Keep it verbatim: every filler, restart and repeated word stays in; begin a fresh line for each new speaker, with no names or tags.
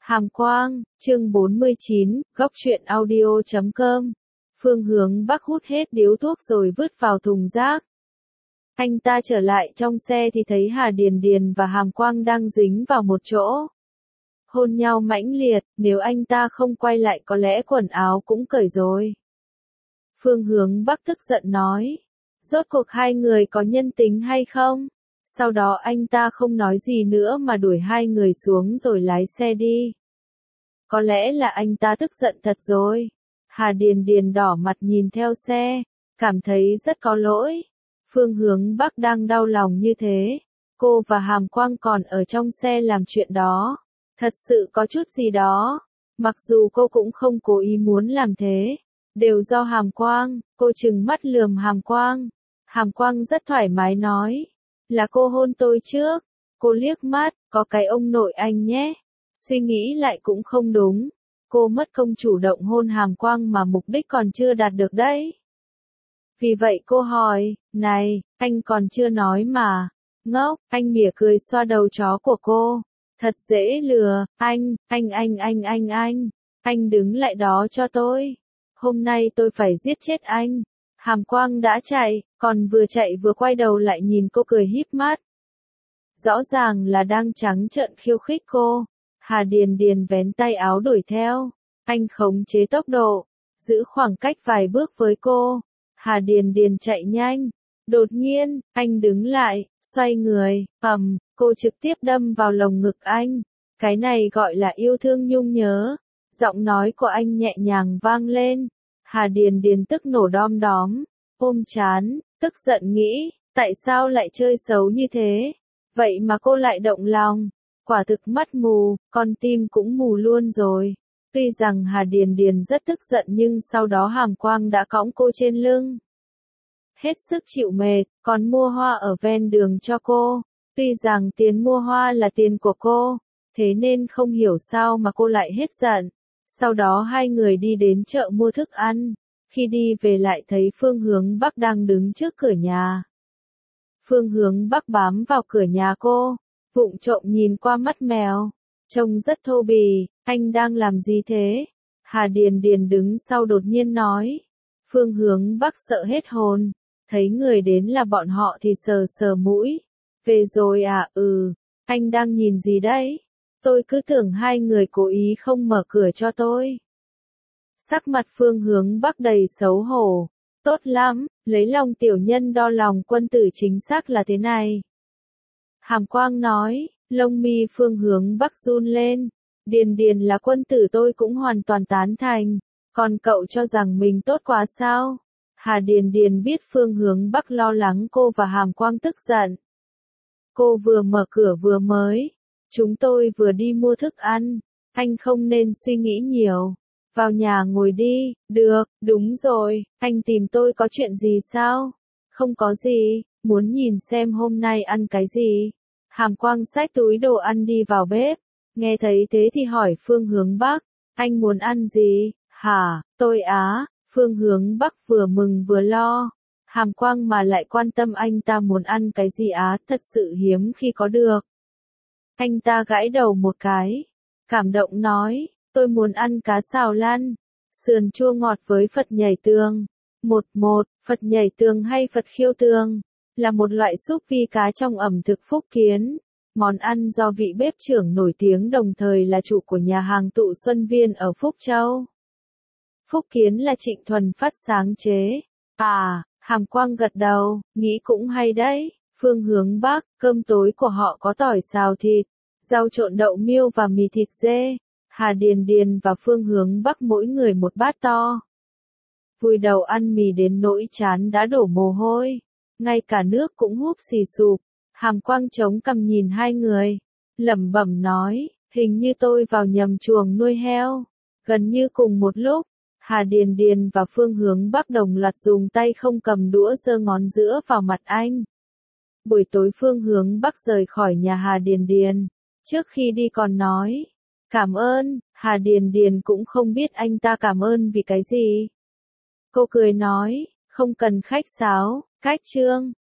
Hàm Quang, chương bốn mươi chín, góc truyện audio chấm com. Phương Hướng Bắc hút hết điếu thuốc rồi vứt vào thùng rác. Anh ta trở lại trong xe thì thấy Hà Điền Điền và Hàm Quang đang dính vào một chỗ. Hôn nhau mãnh liệt, nếu anh ta không quay lại có lẽ quần áo cũng cởi rồi. Phương Hướng Bắc tức giận nói, rốt cuộc hai người có nhân tính hay không? Sau đó anh ta không nói gì nữa mà đuổi hai người xuống rồi lái xe đi. Có lẽ là anh ta tức giận thật rồi. Hà Điền Điền đỏ mặt nhìn theo xe, cảm thấy rất có lỗi. Phương Hướng Bắc đang đau lòng như thế. Cô và Hàm Quang còn ở trong xe làm chuyện đó. Thật sự có chút gì đó. Mặc dù cô cũng không cố ý muốn làm thế. Đều do Hàm Quang, cô trừng mắt lườm Hàm Quang. Hàm Quang rất thoải mái nói. Là cô hôn tôi trước. Cô liếc mắt, có cái ông nội anh nhé. Suy nghĩ lại cũng không đúng. Cô mất công chủ động hôn Hàm Quang mà mục đích còn chưa đạt được đấy. Vì vậy cô hỏi, này, anh còn chưa nói mà. Ngốc, anh mỉa cười xoa đầu chó của cô. Thật dễ lừa, anh, anh anh anh anh anh. Anh đứng lại đó cho tôi. Hôm nay tôi phải giết chết anh. Hàm Quang đã chạy, còn vừa chạy vừa quay đầu lại nhìn cô cười híp mắt. Rõ ràng là đang trắng trợn khiêu khích cô. Hà Điền Điền vén tay áo đuổi theo. Anh khống chế tốc độ, giữ khoảng cách vài bước với cô. Hà Điền Điền chạy nhanh. Đột nhiên, anh đứng lại, xoay người, ầm, cô trực tiếp đâm vào lồng ngực anh. Cái này gọi là yêu thương nhung nhớ. Giọng nói của anh nhẹ nhàng vang lên. Hà Điền Điền tức nổ đom đóm, ôm chán, tức giận nghĩ, tại sao lại chơi xấu như thế? Vậy mà cô lại động lòng. Quả thực mắt mù, con tim cũng mù luôn rồi. Tuy rằng Hà Điền Điền rất tức giận nhưng sau đó Hàm Quang đã cõng cô trên lưng. Hết sức chịu mệt, còn mua hoa ở ven đường cho cô. Tuy rằng tiền mua hoa là tiền của cô, thế nên không hiểu sao mà cô lại hết giận. Sau đó hai người đi đến chợ mua thức ăn. Khi đi về lại thấy Phương Hướng Bắc đang đứng trước cửa nhà. Phương Hướng Bắc bám vào cửa nhà cô, vụng trộm nhìn qua mắt mèo. Trông rất thô bì, anh đang làm gì thế? Hà Điền Điền đứng sau đột nhiên nói. Phương Hướng Bắc sợ hết hồn. Thấy người đến là bọn họ thì sờ sờ mũi. Về rồi à, ừ, anh đang nhìn gì đấy? Tôi cứ tưởng hai người cố ý không mở cửa cho tôi. Sắc mặt Phương Hướng Bắc đầy xấu hổ. Tốt lắm, lấy lòng tiểu nhân đo lòng quân tử chính xác là thế này. Hàm Quang nói, lông mi Phương Hướng Bắc run lên. Điền Điền là quân tử tôi cũng hoàn toàn tán thành. Còn cậu cho rằng mình tốt quá sao? Hà Điền Điền biết Phương Hướng Bắc lo lắng cô và Hàm Quang tức giận. Cô vừa mở cửa vừa mới. Chúng tôi vừa đi mua thức ăn. Anh không nên suy nghĩ nhiều. Vào nhà ngồi đi. Được, đúng rồi. Anh tìm tôi có chuyện gì sao? Không có gì. Muốn nhìn xem hôm nay ăn cái gì. Hàm Quang xách túi đồ ăn đi vào bếp. Nghe thấy thế thì hỏi Phương Hướng Bắc. Anh muốn ăn gì? Hả, tôi á. Phương Hướng Bắc vừa mừng vừa lo. Hàm Quang mà lại quan tâm anh ta muốn ăn cái gì á, thật sự hiếm khi có được. Anh ta gãi đầu một cái. Cảm động nói, tôi muốn ăn cá xào lăn. Sườn chua ngọt với Phật nhảy tường. Một một, Phật nhảy tường hay Phật khiêu tường. Là một loại súp vi cá trong ẩm thực Phúc Kiến. Món ăn do vị bếp trưởng nổi tiếng đồng thời là chủ của nhà hàng Tụ Xuân Viên ở Phúc Châu. Phúc Kiến là Trịnh Thuần Phát sáng chế. À, Hàm Quang gật đầu, nghĩ cũng hay đấy. Phương Hướng Bắc, cơm tối của họ có tỏi xào thịt, rau trộn đậu miêu và mì thịt dê. Hà Điền Điền và Phương Hướng Bắc mỗi người một bát to. Vùi đầu ăn mì đến nỗi chán đã đổ mồ hôi. Ngay cả nước cũng húp xì sụp. Hàm Quang chống cằm nhìn hai người. Lẩm bẩm nói, hình như tôi vào nhầm chuồng nuôi heo. Gần như cùng một lúc. Hà Điền Điền và Phương Hướng Bắc đồng loạt dùng tay không cầm đũa giơ ngón giữa vào mặt anh. Buổi tối Phương Hướng Bắc rời khỏi nhà Hà Điền Điền. Trước khi đi còn nói, cảm ơn. Hà Điền Điền cũng không biết anh ta cảm ơn vì cái gì. Cô cười nói, không cần khách sáo, cách chương.